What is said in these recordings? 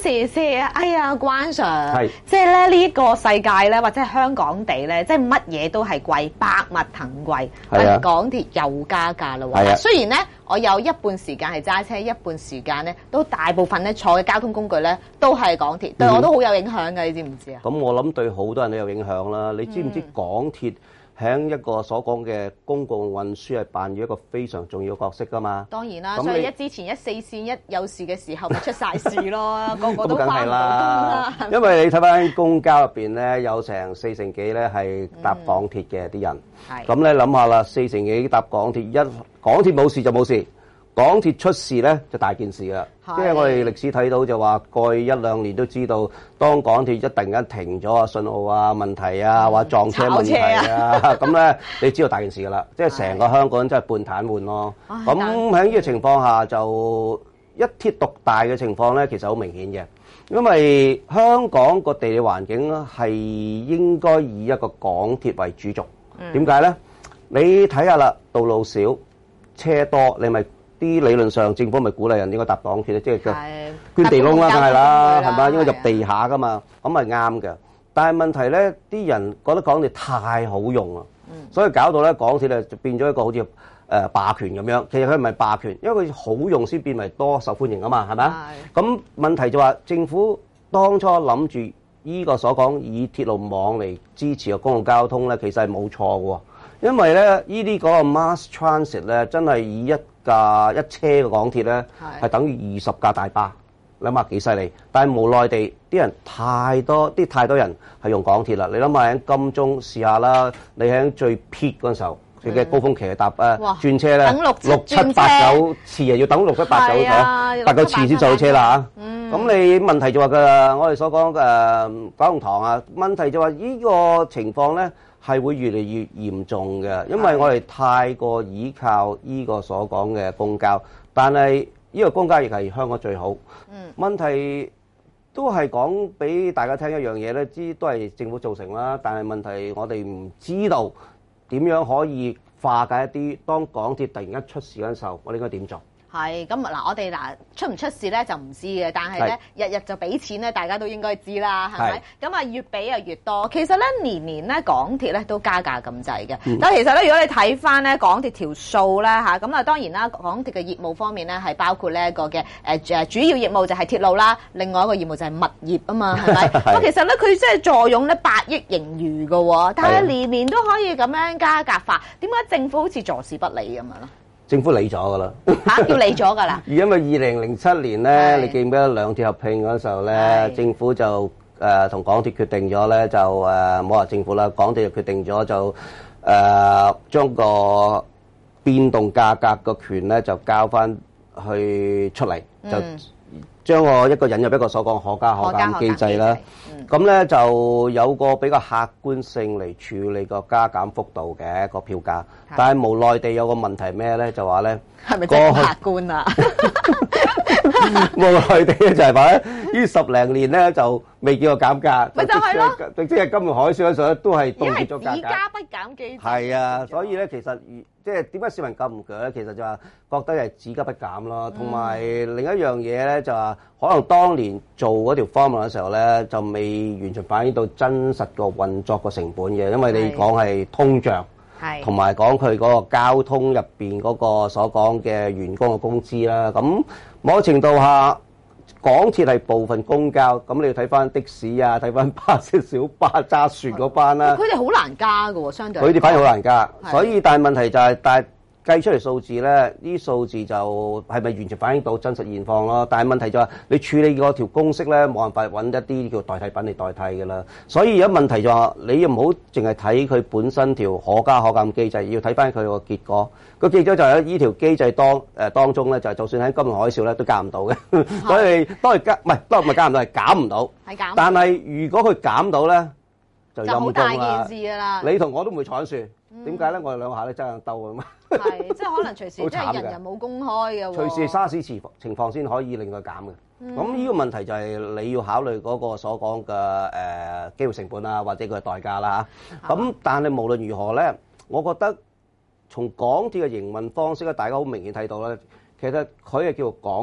時先，哎呀，關 Sir，即係咧呢個世界咧，或者係香港地咧，即係乜嘢都係貴，百物騰貴。港鐵又加價啦喎。雖然咧，我有一半時間係揸車，一半時間咧都大部分咧坐嘅交通工具咧都係港鐵，對我都好有影響㗎，你知唔知啊？ 咁我諗對好多人都有影響啦。你知唔知港鐵喺一個所講嘅公共運輸係扮演一個非常重要嘅角色㗎嘛？ 當然啦，所以之前一四線一有事嘅時候，咪出晒事咯，個個都翻唔到工啦。 因為你睇翻公交入邊咧，有成40%幾咧係搭港鐵嘅啲人。咁你諗下啦，40%幾搭港鐵，港鐵冇事就冇事。港鐵出事咧就大件事啦，即係我哋歷史睇到就話過去1-2年都知道，當港鐵一突然間停咗啊，信號啊問題啊，或者撞車問題啊，咁咧你知道大件事噶啦，即係成個香港真係半癱瘓咯。咁喺呢個情況下就一鐵獨大嘅情況咧，其實好明顯嘅，因為香港個地理環境係應該以一個港鐵為主軸。點解咧？你睇下啦，道路少，車多，你咪啲理論上政府咪鼓勵人應該搭港鐵咧，即係叫捐地窿啦，梗係啦，係咪？應該入地下噶嘛，咁係啱嘅。但係問題咧，啲人覺得港鐵太好用啦，所以搞到咧港鐵就變咗一個好似霸權咁樣。其實佢唔係霸權，因為佢好用先變為多受歡迎啊嘛，係咪啊？咁問題就話政府當初諗住依個所講以鐵路網嚟支持個公共交通咧，其實係冇錯嘅喎。因為咧，依啲嗰個 mass transit 咧，真係以一車嘅港鐵咧，係等於20架大巴，你諗下幾犀利？但係無奈地，啲人太多人係用港鐵啦。你諗下喺金鐘試下啦，你喺最 peak 嗰陣時候，佢嘅高峰期去搭轉車咧，等6、7、8、9次啊，要等6、7、8、9次先上到車啦嚇。咁你問題就話我哋所講嘅九龍塘啊，問題就話呢個情況咧，係會越嚟越嚴重嘅，因為我哋太過依靠呢個所講嘅公交，但係呢個公交亦係香港最好。問題都係講俾大家聽一樣嘢咧，都係政府造成啦。但係問題我哋唔知道點樣可以化解一啲當港鐵突然間出事嗰陣時候，我哋應該點做？ 係咁嗱，我哋出唔出事咧就唔知嘅，但係咧日日就俾錢咧，大家都應該知啦，係咪？咁啊越俾啊越多。其實咧年年咧港鐵咧都加價咁滯嘅。但係其實咧，如果你睇翻咧港鐵條數咧嚇，咁啊當然啦，港鐵嘅業務方面咧係包括呢一個嘅主要業務就係鐵路啦，另外一個業務就係物業啊嘛，係咪？咁其實咧佢即係坐擁咧8億盈餘嘅喎，但係年年都可以咁樣加價法，點解政府好似坐視不理咁樣咧？ 政府理咗㗎啦， 叫理咗㗎啦。 因為2007年咧，你記唔記得兩鐵合併嗰時候咧，政府就同港鐵決定咗咧，就冇話政府啦，港鐵就決定咗就將個變動價格個權咧就交翻去出嚟，就將我一個引入一個所講可加可減機制啦。咁咧就有個比較客觀性嚟處理個加減幅度嘅個票價，但係無奈地有個問題咩咧？就話咧， 係咪真係客觀啊？ 無奈地就係話咧，呢10零年咧就未見過減價， 咪就係咯， 即係金融海嘯嗰時候咧都係凍結咗價格。 以加不減機制。 係啊，所以咧其實即係點解市民咁唔鋸咧？其實就話覺得係只加不減咯，同埋另一樣嘢咧就話可能當年做嗰條方案嘅時候咧就未完全反映到真實個運作個成本嘅，因為你講係通脹。同埋講佢嗰個交通入邊嗰個所講嘅員工嘅工資啦，咁某程度下港鐵係部分公交，咁你要睇翻的士啊，睇翻巴士、小巴揸船嗰班啦。 佢哋好難加㗎喎，相對。 佢哋反而好難加，所以但係問題就係，但係計出嚟數字咧，呢啲數字就係咪完全反映到真實現況咯？但係問題就係你處理嗰條公式咧，冇辦法揾一啲叫代替品嚟代替㗎啦。所以而家問題就係你又唔好淨係睇佢本身條可加可減機制，要睇翻佢個結果。個結果就係呢條機制當中咧，就係就算喺金融海嘯咧都加唔到嘅。所以當係加唔係加唔到，係減唔到。係減。但係如果佢減到咧，就好大件事㗎啦。你同我都唔會坐船。點解咧？我哋兩下咧爭硬鬥啊嘛。 係，即係可能隨時即係人人冇公開嘅喎。 隨時沙士情況先可以令佢減嘅。咁呢個問題就係你要考慮嗰個所講嘅機會成本啊，或者佢嘅代價啦嚇。咁但係無論如何咧，我覺得從港鐵嘅營運方式咧，大家好明顯睇到咧，其實佢係叫做港鐵，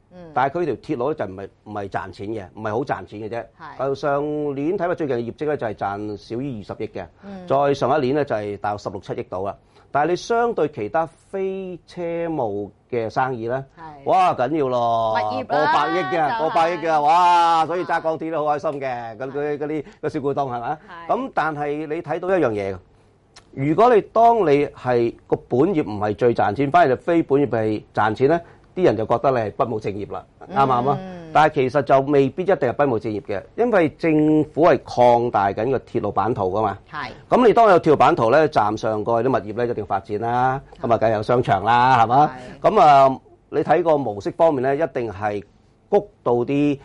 但係佢條鐵路咧就唔係賺錢嘅，唔係好賺錢嘅啫。就上年睇翻最近嘅業績咧，就係賺少於20億嘅。再上一年咧就係大約16、17億到啦。但係你相對其他非車務嘅生意咧，哇緊要咯，過百億嘅，過百億嘅，哇！所以揸港鐵都好開心嘅，咁佢嗰啲個小股東係咪？咁但係你睇到一樣嘢，如果當你係個本業唔係最賺錢，反而就非本業係賺錢咧，啲人就覺得你係不務正業啦，啱唔啱啊？但係其實就未必一定係不務正業嘅，因為政府係擴大緊個鐵路版圖噶嘛。咁你當有鐵路版圖咧，站上過去啲物業咧一定要發展啦，咁啊梗係有商場啦，係嘛？咁啊，你睇個模式方面咧，一定係谷到啲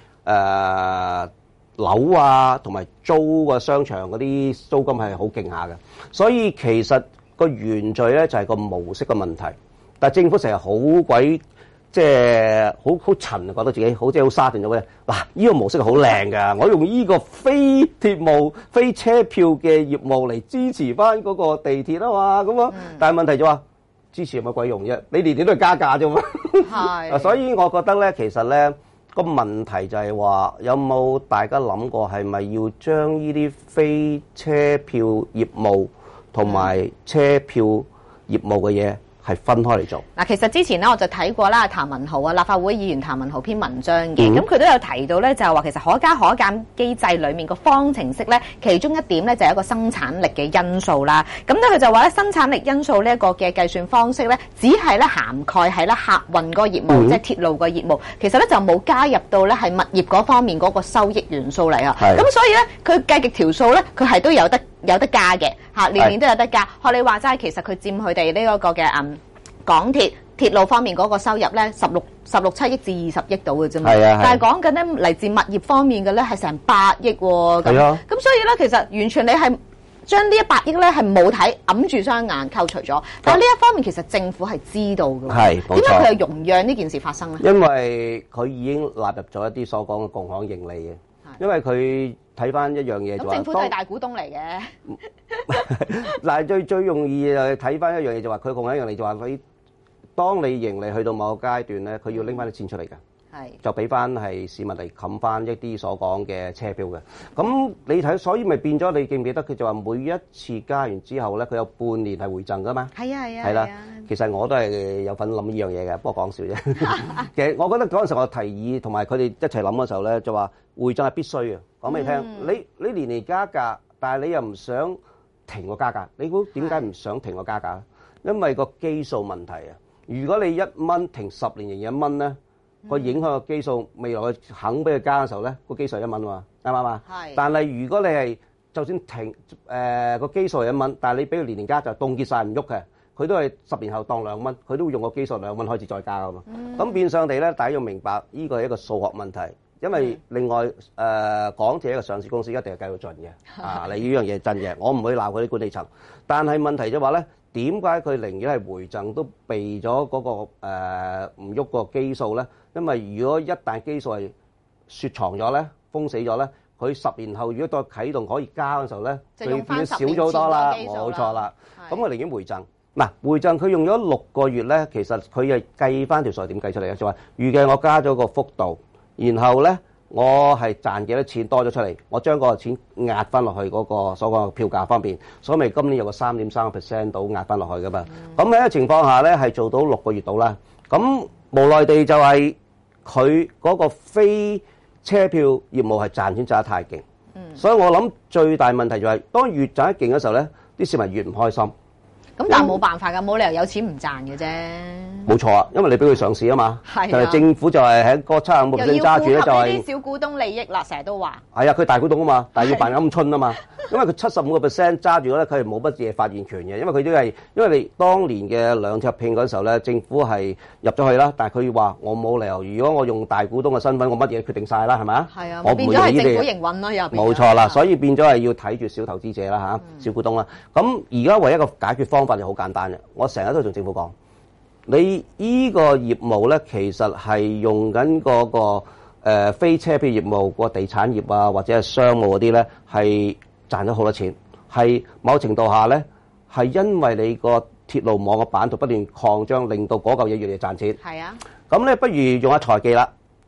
樓啊，同埋租個商場嗰啲租金係好勁下嘅。所以其實個原罪咧就係個模式嘅問題，但係政府成日好鬼。即係好沉啊，覺得自己好似好沙斷咗嘅。嗱，呢個模式好靚㗎，我用呢個非鐵務、非車票嘅業務嚟支持翻嗰個地鐵啊嘛，咁啊。但係問題就話支持有乜鬼用啫？你年年都係加價啫嘛。係。所以我覺得咧，其實咧個問題就係話，有冇大家諗過係咪要將呢啲非車票業務同埋車票業務嘅嘢？係分開嚟做嗱，其實之前咧我就睇過啦，譚文豪啊，立法會議員譚文豪篇文章嘅，咁佢都有提到咧，就係話其實可加可減機制裡面個方程式咧，其中一點咧就係一個生產力嘅因素啦。咁咧佢就話咧，生產力因素呢一個嘅計算方式咧，只係咧涵蓋係咧客運嗰個業務，即係鐵路個業務，其實咧就冇加入到咧係物業嗰方面嗰個收益元素嚟啊。咁所以咧，佢計極條數咧，佢係都有得加嘅嚇，年年都有得加。學你話齋，其實佢佔佢哋呢一個嘅港鐵路方面嗰個收入咧16、7億至20億到嘅啫嘛。但係講緊咧嚟自物業方面嘅咧係成8億喎。咁所以咧其實完全你係將呢100億咧係冇睇，揞住雙眼扣除咗。但係呢一方面其實政府係知道嘅。點解佢係容讓呢件事發生咧？ 因為佢已經納入咗一啲所講嘅共享盈利嘅。因為佢睇翻一樣嘢就話， 政府都係大股東嚟嘅。 嗱，最容易睇翻一樣嘢就話，佢共享盈利就話佢，當你盈利去到某個階段咧，佢要拎翻啲錢出嚟嘅，就俾翻係市民嚟冚翻一啲所講嘅車票嘅。咁你睇，所以咪變咗你記唔記得佢就話每一次加完之後咧，佢有半年係回贈噶嘛？係啦。其實我都係有份諗呢樣嘢嘅，不過講笑啫。其實我覺得嗰陣時我提議同埋佢哋一齊諗嘅時候咧，就話回贈係必須嘅。講俾你聽，你年年加價，但係你又唔想停個加價，你估點解唔想停個加價？因為個基數問題啊！如果你1蚊停10年仍然1蚊咧，個影響個基數，未來佢肯俾佢加嘅時候咧，個基數係1蚊嘛，啱唔啱啊？但係如果你係就算停個基數係1蚊，但係你俾佢年年加就凍結晒唔喐嘅。佢都係10年後當2蚊，佢都會用個基數2蚊開始再加噶嘛。咁變相地咧，大家要明白呢個係一個數學問題，因為另外港鐵一個上市公司一定係計到盡嘅。你呢樣嘢真嘅，我唔會鬧佢啲管理層。但係問題就話咧，點解佢寧願係回贈都避咗嗰個唔喐個基數咧？因為如果一旦基數係雪藏咗咧、封死咗咧，佢10年後如果再啟動可以加嘅時候咧，佢變少咗好多啦，冇錯啦。咁我寧願回贈。嗱，回贈佢用咗6個月咧，其實佢係計翻條數點計出嚟嘅，就話預計我加咗個幅度，然後咧我係賺幾多錢多咗出嚟，我將嗰個錢壓翻落去嗰個所講嘅票價方面，所以咪今年有個3.3% 到壓翻落去噶嘛。咁喺個情況下咧，係做到6個月到啦。咁無奈地就係佢嗰個非車票業務係賺錢賺得太勁，所以我諗最大問題就係當越賺得勁嘅時候咧，啲市民越唔開心。 咁但係冇辦法㗎，冇理由有錢唔賺嘅啫。 冇錯啊，因為你俾佢上市啊嘛。係啊。政府就係喺個75%揸住咧，就係。又要顧及呢啲小股東利益啦，成日都話。係啊，佢大股東啊嘛，但係要扮鵪鶉啊嘛。因為佢75%揸住咧，佢係冇乜嘢發言權嘅，因為佢都係因為你當年嘅兩鐵合併嗰時候咧，政府係入咗去啦，但係佢話我冇理由，如果我用大股東嘅身份，我乜嘢決定晒啦，係咪啊？係啊。我變咗係政府營運咯，又冇錯啦，所以變咗係要睇住小投資者啦嚇，小股東啦。咁而家唯一一個解決方法就好簡單嘅，我成日都同政府講，你依個業務咧，其實係用緊嗰個非車票業務個地產業啊，或者係商務嗰啲咧，係賺咗好多錢，係某程度下咧，係因為你個鐵路網嘅版圖不斷擴張，令到嗰嚿嘢越嚟越賺錢。係啊，咁咧不如用下財技啦。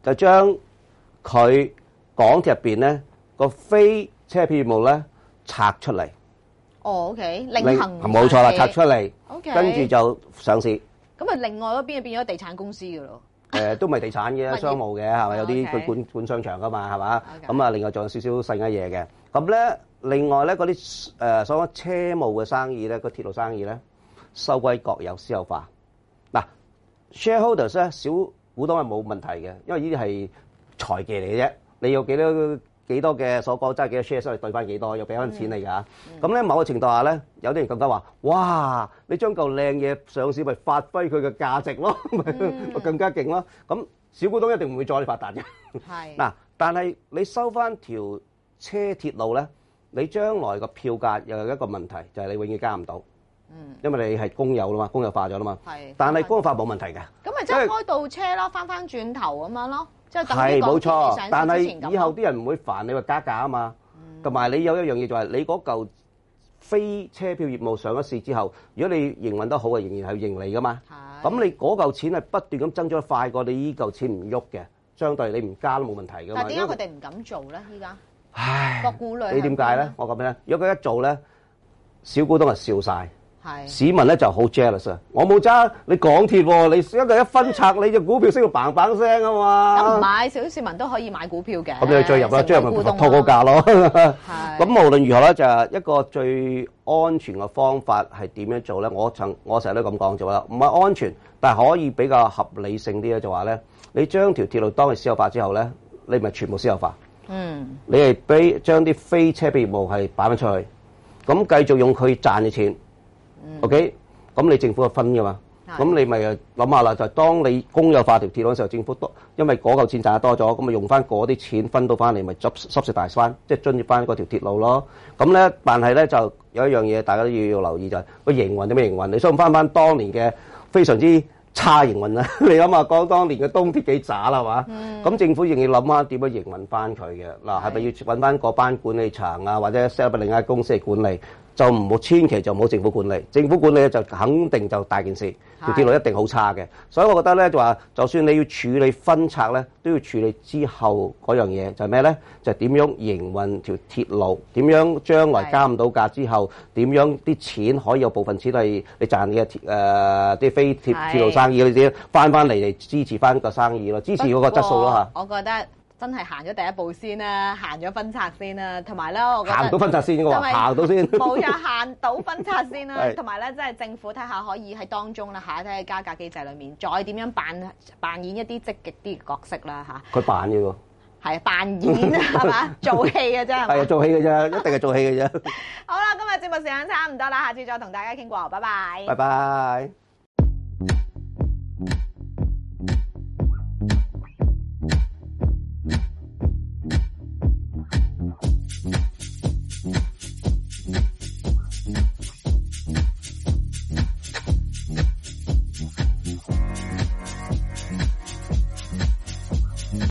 就將佢港鐵入邊咧個非車票業務咧拆出嚟。 哦，OK，另行冇錯啦，拆出嚟， OK， 跟住就上市。 咁啊，另外嗰邊就變咗地產公司㗎咯。 都唔係地產嘅，商務嘅係咪？有啲佢管商場㗎嘛，係嘛？咁啊，另外仲有少少細嘅嘢嘅。咁咧，另外咧嗰啲所謂車務嘅生意咧，個鐵路生意咧，收歸國有私有化。嗱 ，shareholders 咧小股東係冇問題嘅，因為呢啲係財技嚟嘅啫。你有幾多嘅所講真係幾多 share 收嚟對翻幾多，又俾翻錢你㗎。咁咧某個程度下咧，有啲人更加話：哇！你將嚿靚嘢上市，咪發揮佢嘅價值咯，咪更加勁咯。咁小股東一定唔會阻你發達嘅。係嗱，但係你收翻條車鐵路咧，你將來個票價又有一個問題，就係你永遠加唔到。因為你係公有啦嘛，公有化咗啦嘛。係。但係公有化冇問題嘅。咁咪即係開倒車咯，翻轉頭咁樣咯。 係冇錯，但係以後啲人唔會煩你話加價啊嘛，同埋你有一樣嘢就係你嗰嚿非車票業務上咗市之後，如果你營運得好啊，仍然係盈利噶嘛。咁你嗰嚿錢係不斷咁增長得快過你依嚿錢唔喐嘅，相對你唔加都冇問題噶嘛。 但係點解佢哋唔敢做咧？依家唉， 個顧慮你點解咧？我咁樣，如果佢一做咧，小股東係笑晒。市民咧就好 jealous 啊！我冇揸你港鐵喎，你一分拆你隻股票升到嘭嘭聲啊嘛！ 咁唔買，小市民都可以買股票嘅。 咁你追入啦，追入咪拖高價咯。咁無論如何咧，就係一個最安全嘅方法係點樣做咧？我成日都咁講做啦，唔係安全，但係可以比較合理性啲咧，就話咧，你將條鐵路當係私有化之後咧，你咪全部私有化。你係將啲非車票業務係擺翻出去，咁繼續用佢賺嘅錢。OK， 咁你政府就分噶嘛？咁你咪諗下啦，就係當你公有化條鐵路嘅時候，政府因為嗰嚿錢賺得多咗，咁咪用翻嗰啲錢分到翻嚟，咪subsidize翻，即係津貼翻嗰條鐵路咯。咁咧，但係咧就有一樣嘢大家都要留意就係個營運點樣營運。你想翻當年嘅非常之差營運啦，你諗下講當年嘅東鐵幾渣啦，係嘛？咁政府仍要諗下點樣營運翻佢嘅嗱，係咪要揾翻嗰班管理層啊，或者 set up 另一間公司嚟管理？就唔好千祈就唔好政府管理，政府管理咧就肯定就大件事，條鐵路一定好差嘅。所以我覺得咧就話，就算你要處理分拆咧，都要處理之後嗰樣嘢就係咩咧？就係點樣營運條鐵路，點樣將來加唔到價之後，點樣啲錢可以有部分錢係你賺嘅啲非鐵路生意嗰啲翻嚟支持翻個生意咯，支持嗰個質素咯嚇。 我覺得。真係行咗第一步先啦，行咗分拆先啦，同埋咧，我覺得行到分拆先嘅喎，行到先。 冇錯，行到分拆先啦，同埋咧，即係政府睇下可以喺當中啦，下睇下加價機制裏面，再點樣扮演一啲積極啲嘅角色啦嚇。 佢扮嘅喎。 係扮演係嘛？做戲嘅啫。 係啊，做戲嘅啫，一定係做戲嘅啫。 好啦，今日節目時間差唔多啦，下次再同大家傾過，拜拜。 拜拜。